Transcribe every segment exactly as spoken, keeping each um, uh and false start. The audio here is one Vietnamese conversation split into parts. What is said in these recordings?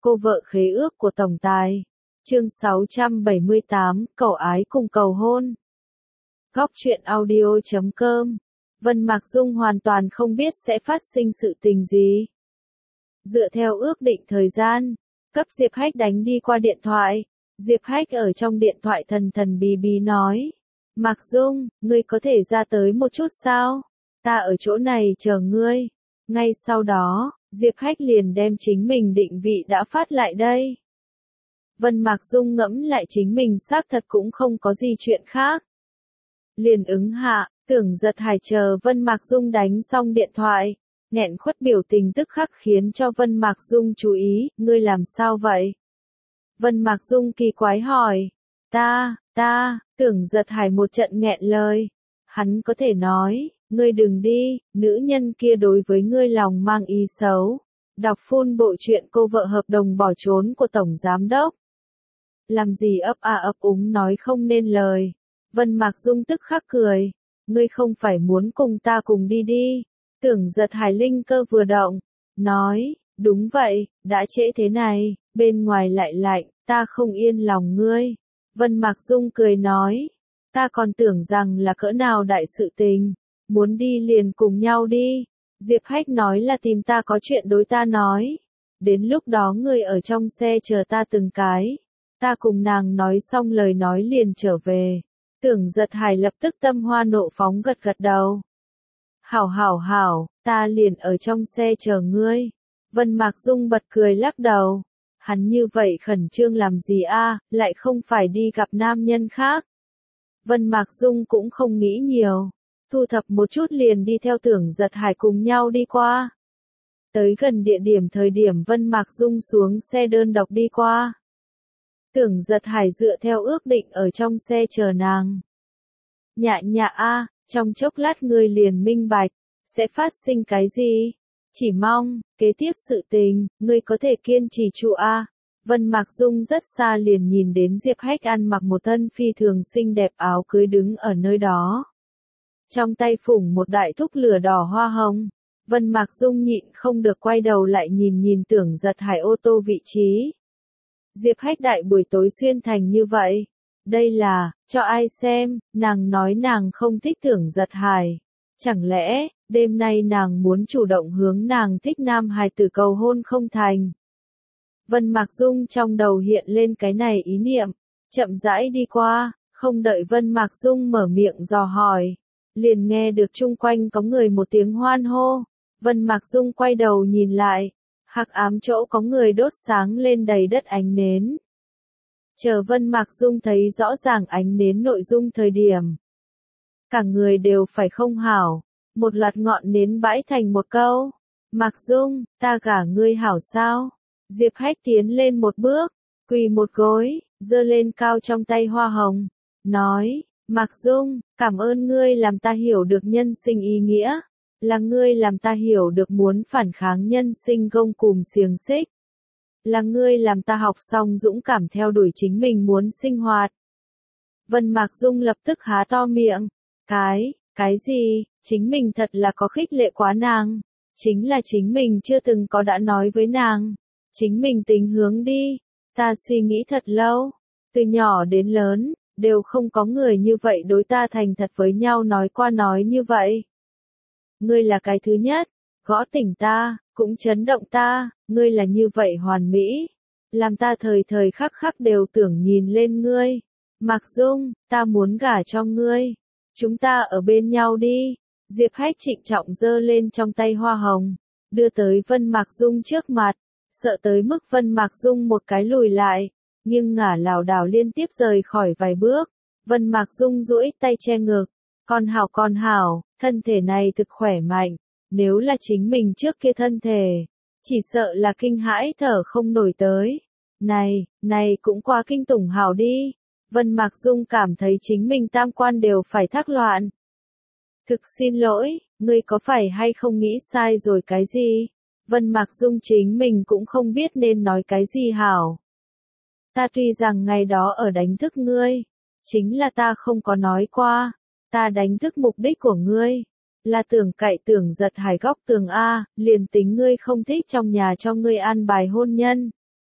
Cô vợ khế ước của tổng tài. Chương sáu trăm bảy mươi tám, cầu ái cùng cầu hôn. Góc truyện audio chấm com. Vân Mạc Dung hoàn toàn không biết sẽ phát sinh sự tình gì. Dựa theo ước định thời gian, cấp Diệp Hách đánh đi qua điện thoại. Diệp Hách ở trong điện thoại thần thần bí bí nói. Mạc Dung, ngươi có thể ra tới một chút sao? Ta ở chỗ này chờ ngươi. Ngay sau đó, Diệp Hách liền đem chính mình định vị đã phát lại đây. Vân Mạc Dung ngẫm lại chính mình xác thật cũng không có gì chuyện khác. Liền ứng hạ, Tưởng Giật Hải chờ Vân Mạc Dung đánh xong điện thoại, nghẹn khuất biểu tình tức khắc khiến cho Vân Mạc Dung chú ý, ngươi làm sao vậy? Vân Mạc Dung kỳ quái hỏi, ta, ta, Tưởng Giật Hải một trận nghẹn lời, hắn có thể nói, ngươi đừng đi, nữ nhân kia đối với ngươi lòng mang ý xấu. Đọc full bộ truyện cô vợ hợp đồng bỏ trốn của Tổng Giám Đốc. Làm gì ấp a ấp úng nói không nên lời. Vân Mạc Dung tức khắc cười. Ngươi không phải muốn cùng ta cùng đi đi. Tưởng Giật Hải linh cơ vừa động. Nói, đúng vậy, đã trễ thế này, bên ngoài lại lạnh, ta không yên lòng ngươi. Vân Mạc Dung cười nói. Ta còn tưởng rằng là cỡ nào đại sự tình. Muốn đi liền cùng nhau đi. Diệp Hách nói là tìm ta có chuyện đối ta nói. Đến lúc đó ngươi ở trong xe chờ ta từng cái. Ta cùng nàng nói xong lời nói liền trở về. Tưởng Giật Hải lập tức tâm hoa nộ phóng gật gật đầu. Hảo hảo hảo, ta liền ở trong xe chờ ngươi. Vân Mạc Dung bật cười lắc đầu. Hắn như vậy khẩn trương làm gì a, lại không phải đi gặp nam nhân khác. Vân Mạc Dung cũng không nghĩ nhiều. Thu thập một chút liền đi theo Tưởng Giật Hải cùng nhau đi qua. Tới gần địa điểm thời điểm Vân Mạc Dung xuống xe đơn độc đi qua. Tưởng Giật Hải dựa theo ước định ở trong xe chờ nàng. Nhạ nhạ a, trong chốc lát ngươi liền minh bạch, sẽ phát sinh cái gì? Chỉ mong, kế tiếp sự tình, ngươi có thể kiên trì trụ a. Vân Mạc Dung rất xa liền nhìn đến Diệp Hách ăn mặc một thân phi thường xinh đẹp áo cưới đứng ở nơi đó. Trong tay phủng một đại thúc lửa đỏ hoa hồng. Vân Mạc Dung nhịn không được quay đầu lại nhìn nhìn Tưởng Giật Hải ô tô vị trí. Diệp Hách đại buổi tối xuyên thành như vậy. Đây là, cho ai xem, nàng nói nàng không thích Tưởng Giật Hải. Chẳng lẽ, đêm nay nàng muốn chủ động hướng nàng thích nam hài tử cầu hôn không thành. Vân Mạc Dung trong đầu hiện lên cái này ý niệm, chậm rãi đi qua, không đợi Vân Mạc Dung mở miệng dò hỏi. Liền nghe được chung quanh có người một tiếng hoan hô. Vân Mạc Dung quay đầu nhìn lại. Hắc ám chỗ có người đốt sáng lên đầy đất ánh nến. Chờ Vân Mạc Dung thấy rõ ràng ánh nến nội dung thời điểm. Cả người đều phải không hảo. Một loạt ngọn nến bãi thành một câu. Mạc Dung, ta gả ngươi hảo sao? Diệp Hách tiến lên một bước. Quỳ một gối, giơ lên cao trong tay hoa hồng. Nói. Mạc Dung, cảm ơn ngươi làm ta hiểu được nhân sinh ý nghĩa, là ngươi làm ta hiểu được muốn phản kháng nhân sinh gông cùm xiềng xích, là ngươi làm ta học xong dũng cảm theo đuổi chính mình muốn sinh hoạt. Vân Mạc Dung lập tức há to miệng, cái, cái gì, chính mình thật là có khích lệ quá nàng, chính là chính mình chưa từng có đã nói với nàng, chính mình tính hướng đi, ta suy nghĩ thật lâu, từ nhỏ đến lớn. Đều không có người như vậy đối ta thành thật với nhau nói qua nói như vậy. Ngươi là cái thứ nhất, gõ tỉnh ta, cũng chấn động ta, ngươi là như vậy hoàn mỹ. Làm ta thời thời khắc khắc đều tưởng nhìn lên ngươi. Mạc Dung, ta muốn gả cho ngươi. Chúng ta ở bên nhau đi. Diệp Hách trịnh trọng giơ lên trong tay hoa hồng, đưa tới Vân Mạc Dung trước mặt, sợ tới mức Vân Mạc Dung một cái lùi lại. Nhưng ngả lảo đảo liên tiếp rời khỏi vài bước. Vân Mạc Dung duỗi tay che ngực. Con hảo con hảo, thân thể này thực khỏe mạnh. Nếu là chính mình trước kia thân thể, chỉ sợ là kinh hãi thở không nổi tới. Này, này cũng quá kinh tủng hảo đi. Vân Mạc Dung cảm thấy chính mình tam quan đều phải thác loạn. Thực xin lỗi, ngươi có phải hay không nghĩ sai rồi cái gì? Vân Mạc Dung chính mình cũng không biết nên nói cái gì hảo. Ta tuy rằng ngày đó ở đánh thức ngươi, chính là ta không có nói qua, ta đánh thức mục đích của ngươi, là tưởng cậy Tưởng Giật Hải góc tường A, liền tính ngươi không thích trong nhà cho ngươi an bài hôn nhân.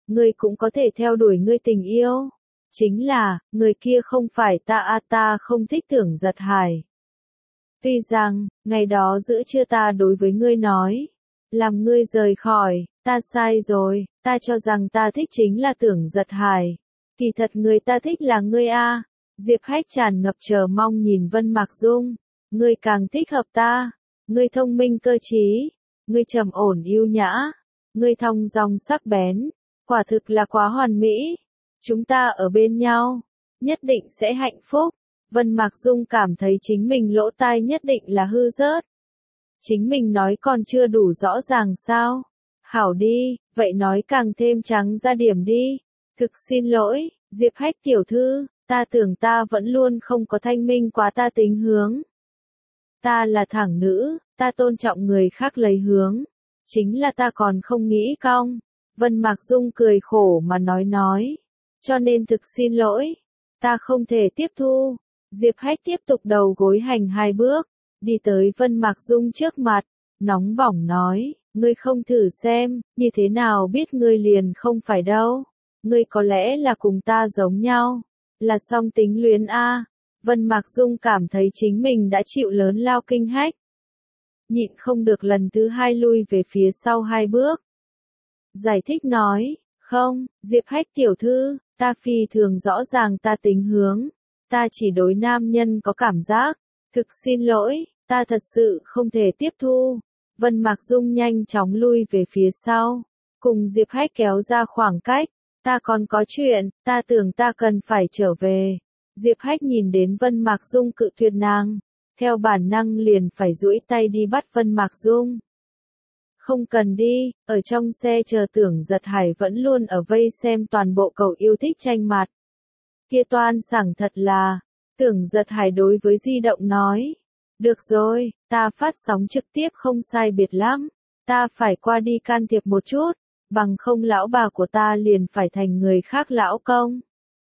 ngươi cũng có thể theo đuổi ngươi tình yêu. Chính là, người kia không phải ta a à, ta không thích Tưởng Giật Hải. Tuy rằng, ngày đó giữa trưa ta đối với ngươi nói, làm ngươi rời khỏi, ta sai rồi, ta cho rằng ta thích chính là Tưởng Giật Hải. Kỳ thật người ta thích là ngươi a. Diệp Hách tràn ngập chờ mong nhìn Vân Mạc Dung, ngươi càng thích hợp ta, ngươi thông minh cơ trí, ngươi trầm ổn yêu nhã, ngươi thong dong sắc bén, quả thực là quá hoàn mỹ. Chúng ta ở bên nhau, nhất định sẽ hạnh phúc. Vân Mạc Dung cảm thấy chính mình lỗ tai nhất định là hư rớt. Chính mình nói còn chưa đủ rõ ràng sao? Hảo đi, vậy nói càng thêm trắng ra điểm đi. Thực xin lỗi, Diệp Hách tiểu thư, ta tưởng ta vẫn luôn không có thanh minh quá ta tính hướng. Ta là thẳng nữ, ta tôn trọng người khác lấy hướng. Chính là ta còn không nghĩ cong. Vân Mạc Dung cười khổ mà nói nói. Cho nên thực xin lỗi, ta không thể tiếp thu. Diệp Hách tiếp tục đầu gối hành hai bước, đi tới Vân Mạc Dung trước mặt, nóng bỏng nói, ngươi không thử xem, như thế nào biết ngươi liền không phải đâu. Ngươi có lẽ là cùng ta giống nhau, là song tính luyến a. Vân Mạc Dung cảm thấy chính mình đã chịu lớn lao kinh hách. Nhịn không được lần thứ hai lui về phía sau hai bước. Giải thích nói, không, Diệp Hách tiểu thư, ta phi thường rõ ràng ta tính hướng. Ta chỉ đối nam nhân có cảm giác. Thực xin lỗi, ta thật sự không thể tiếp thu. Vân Mạc Dung nhanh chóng lui về phía sau, cùng Diệp Hách kéo ra khoảng cách. Ta còn có chuyện, ta tưởng ta cần phải trở về. Diệp Hách nhìn đến Vân Mạc Dung cự tuyệt nàng, theo bản năng liền phải duỗi tay đi bắt Vân Mạc Dung. Không cần đi, ở trong xe chờ Tưởng Giật Hải vẫn luôn ở vây xem toàn bộ cậu yêu thích tranh mặt. Kia toan sảng thật là, Tưởng Giật Hải đối với di động nói. Được rồi, ta phát sóng trực tiếp không sai biệt lắm, ta phải qua đi can thiệp một chút, bằng không lão bà của ta liền phải thành người khác lão công.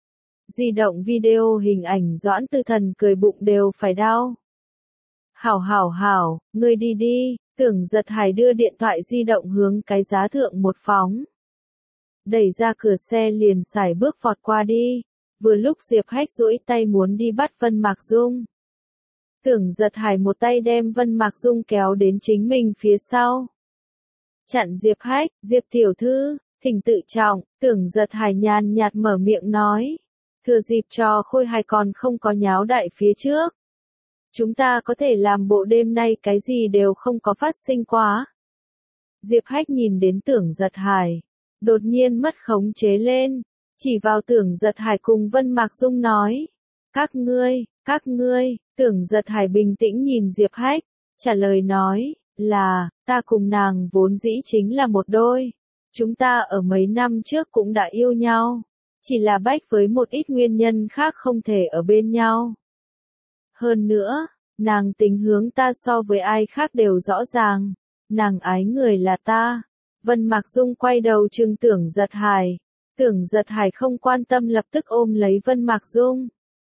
Di động video hình ảnh Doãn Tư Thần cười bụng đều phải đau. Hảo hảo hảo, ngươi đi đi, Tưởng Giật Hải đưa điện thoại di động hướng cái giá thượng một phóng. Đẩy ra cửa xe liền sải bước vọt qua đi, vừa lúc Diệp Hách duỗi tay muốn đi bắt Vân Mạc Dung. Tưởng Giật Hải một tay đem Vân Mạc Dung kéo đến chính mình phía sau. Chặn Diệp Hách, Diệp tiểu thư, thỉnh tự trọng, Tưởng Giật Hải nhàn nhạt mở miệng nói. Thừa dịp trò khôi hài còn không có nháo đại phía trước. Chúng ta có thể làm bộ đêm nay cái gì đều không có phát sinh quá. Diệp Hách nhìn đến Tưởng Giật Hải, đột nhiên mất khống chế lên, chỉ vào Tưởng Giật Hải cùng Vân Mạc Dung nói. Các ngươi, các ngươi, Tưởng Giật Hải bình tĩnh nhìn Diệp Hách, trả lời nói, là, ta cùng nàng vốn dĩ chính là một đôi. Chúng ta ở mấy năm trước cũng đã yêu nhau, chỉ là bách với một ít nguyên nhân khác không thể ở bên nhau. Hơn nữa, nàng tính hướng ta so với ai khác đều rõ ràng, nàng ái người là ta. Vân Mạc Dung quay đầu trừng Tưởng Giật Hải, Tưởng Giật Hải không quan tâm lập tức ôm lấy Vân Mạc Dung.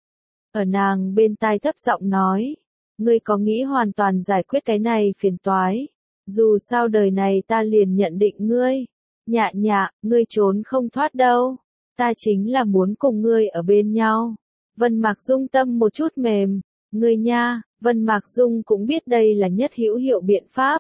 Ở nàng bên tai thấp giọng nói, ngươi có nghĩ hoàn toàn giải quyết cái này phiền toái, dù sao đời này ta liền nhận định ngươi, nhạ nhạ, ngươi trốn không thoát đâu, ta chính là muốn cùng ngươi ở bên nhau. Vân Mạc Dung tâm một chút mềm, ngươi nha, Vân Mạc Dung cũng biết đây là nhất hữu hiệu biện pháp.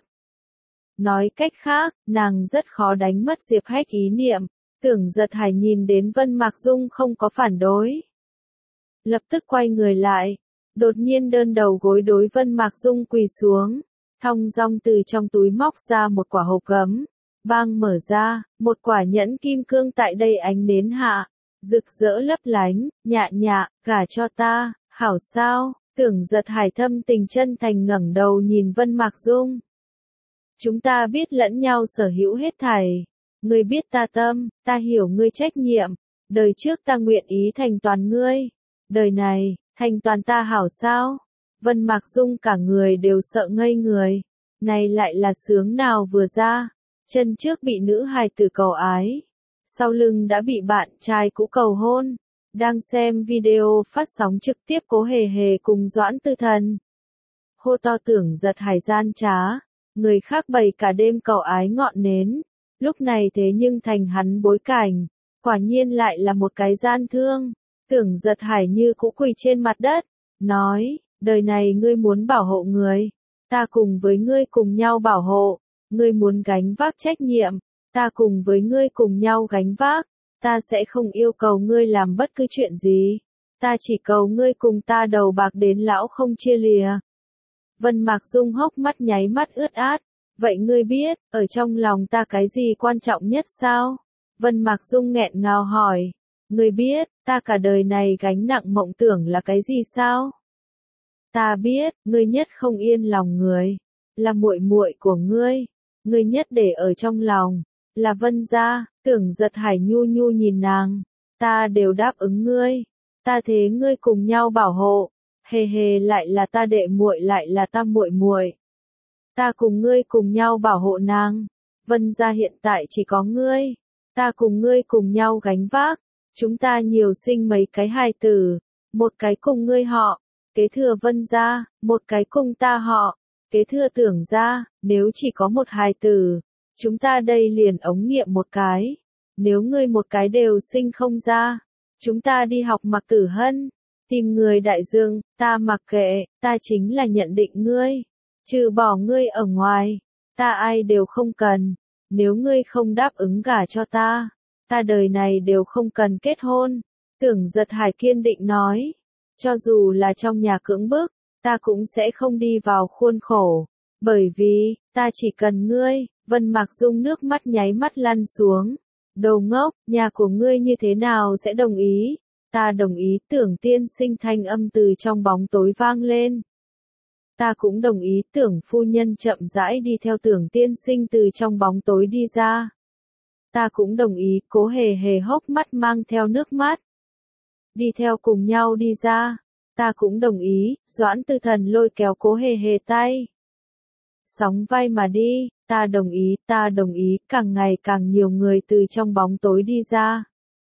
Nói cách khác, nàng rất khó đánh mất Diệp Hách ý niệm. Tưởng Giật Hải nhìn đến Vân Mạc Dung không có phản đối, lập tức quay người lại, đột nhiên đơn đầu gối đối Vân Mạc Dung quỳ xuống, thong dong từ trong túi móc ra một quả hộp gấm, bang mở ra, một quả nhẫn kim cương tại đây ánh nến hạ, rực rỡ lấp lánh, nhạ nhạ, gả cho ta, hảo sao? Tưởng Giật Hải thâm tình chân thành ngẩng đầu nhìn Vân Mạc Dung. Chúng ta biết lẫn nhau sở hữu hết thảy. Ngươi biết ta tâm, ta hiểu ngươi trách nhiệm. Đời trước ta nguyện ý thành toàn ngươi. Đời này, thành toàn ta hảo sao? Vân Mạc Dung cả người đều sợ ngây người. Này lại là sướng nào vừa ra. Chân trước bị nữ hài tử cầu ái. Sau lưng đã bị bạn trai cũ cầu hôn. Đang xem video phát sóng trực tiếp Cố Hề Hề cùng Doãn Tư Thần. Hô to Tưởng Giật Hải gian trá. Người khác bày cả đêm cầu ái ngọn nến. lúc này thế nhưng thành hắn bối cảnh, quả nhiên lại là một cái gian thương. Tưởng Giật Hải như cũ quỳ trên mặt đất, nói, đời này ngươi muốn bảo hộ người, ta cùng với ngươi cùng nhau bảo hộ, ngươi muốn gánh vác trách nhiệm, ta cùng với ngươi cùng nhau gánh vác, ta sẽ không yêu cầu ngươi làm bất cứ chuyện gì, ta chỉ cầu ngươi cùng ta đầu bạc đến lão không chia lìa. Vân Mạc Dung hốc mắt nháy mắt ướt át, vậy ngươi biết, ở trong lòng ta cái gì quan trọng nhất sao? Vân Mạc Dung nghẹn ngào hỏi, ngươi biết, ta cả đời này gánh nặng mộng tưởng là cái gì sao? Ta biết, ngươi nhất không yên lòng người, là muội muội của ngươi, ngươi nhất để ở trong lòng, là Vân gia. Tưởng Giật Hải nhu nhu nhìn nàng, ta đều đáp ứng ngươi, ta thế ngươi cùng nhau bảo hộ, hề hề lại là ta đệ muội lại là ta muội muội. Ta cùng ngươi cùng nhau bảo hộ nàng, Vân gia hiện tại chỉ có ngươi, ta cùng ngươi cùng nhau gánh vác, chúng ta nhiều sinh mấy cái hài tử, một cái cùng ngươi họ, kế thừa Vân gia, một cái cùng ta họ, kế thừa Tưởng gia, nếu chỉ có một hài tử, chúng ta đây liền ống nghiệm một cái, nếu ngươi một cái đều sinh không ra, chúng ta đi học Mặc Tử Hân, tìm người đại dương, ta mặc kệ, ta chính là nhận định ngươi, trừ bỏ ngươi ở ngoài, ta ai đều không cần, nếu ngươi không đáp ứng gả cho ta, ta đời này đều không cần kết hôn. Tưởng Giật Hải kiên định nói, cho dù là trong nhà cưỡng bức, ta cũng sẽ không đi vào khuôn khổ, bởi vì, ta chỉ cần ngươi. Vân Mạc Dung nước mắt nháy mắt lăn xuống, đồ ngốc, nhà của ngươi như thế nào sẽ đồng ý? Ta đồng ý. Tưởng tiên sinh thanh âm từ trong bóng tối vang lên. Ta cũng đồng ý. Tưởng phu nhân chậm rãi đi theo Tưởng tiên sinh từ trong bóng tối đi ra. Ta cũng đồng ý. Cố hề hề hốc mắt mang theo nước mắt, đi theo cùng nhau đi ra. Ta cũng đồng ý. Doãn Tư Thần lôi kéo Cố hề hề tay, sóng vai mà đi. Ta đồng ý, ta đồng ý. Càng ngày càng nhiều người từ trong bóng tối đi ra.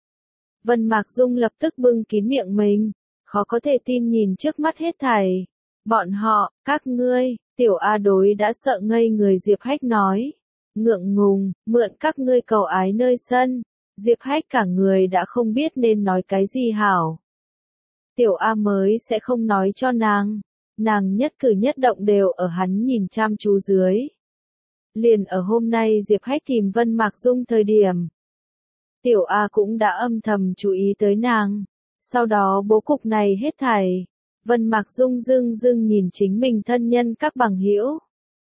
Vân Mạc Dung lập tức bưng kín miệng mình, khó có thể tin nhìn trước mắt hết thảy. Bọn họ, các ngươi, Tiểu A Đối đã sợ ngây người. Diệp Hách nói, ngượng ngùng, mượn các ngươi cầu ái nơi sân. Diệp Hách cả người đã không biết nên nói cái gì hảo. Tiểu A mới sẽ không nói cho nàng, nàng nhất cử nhất động đều ở hắn nhìn chăm chú dưới. Liền ở hôm nay Diệp Hách tìm Vân Mạc Dung thời điểm, Tiểu A cũng đã âm thầm chú ý tới nàng. Sau đó bố cục này hết thảy, Vân Mạc Dung dưng dưng nhìn chính mình thân nhân các bằng hữu.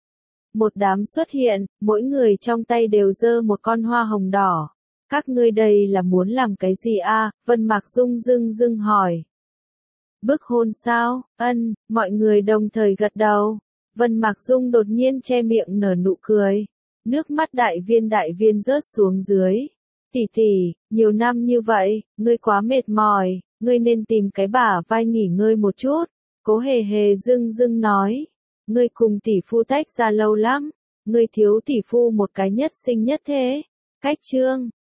Một đám xuất hiện, mỗi người trong tay đều giơ một con hoa hồng đỏ. Các ngươi đây là muốn làm cái gì a? Vân Mạc Dung dưng dưng hỏi. Bức hôn sao? Ân, mọi người đồng thời gật đầu. Vân Mạc Dung đột nhiên che miệng nở nụ cười. Nước mắt đại viên đại viên rớt xuống dưới. Tỷ tỷ, nhiều năm như vậy, ngươi quá mệt mỏi, ngươi nên tìm cái bả vai nghỉ ngơi một chút. Cố hề hề dưng dưng nói. Ngươi cùng tỷ phu tách ra lâu lắm. Ngươi thiếu tỷ phu một cái nhất sinh nhất thế. Cách chương.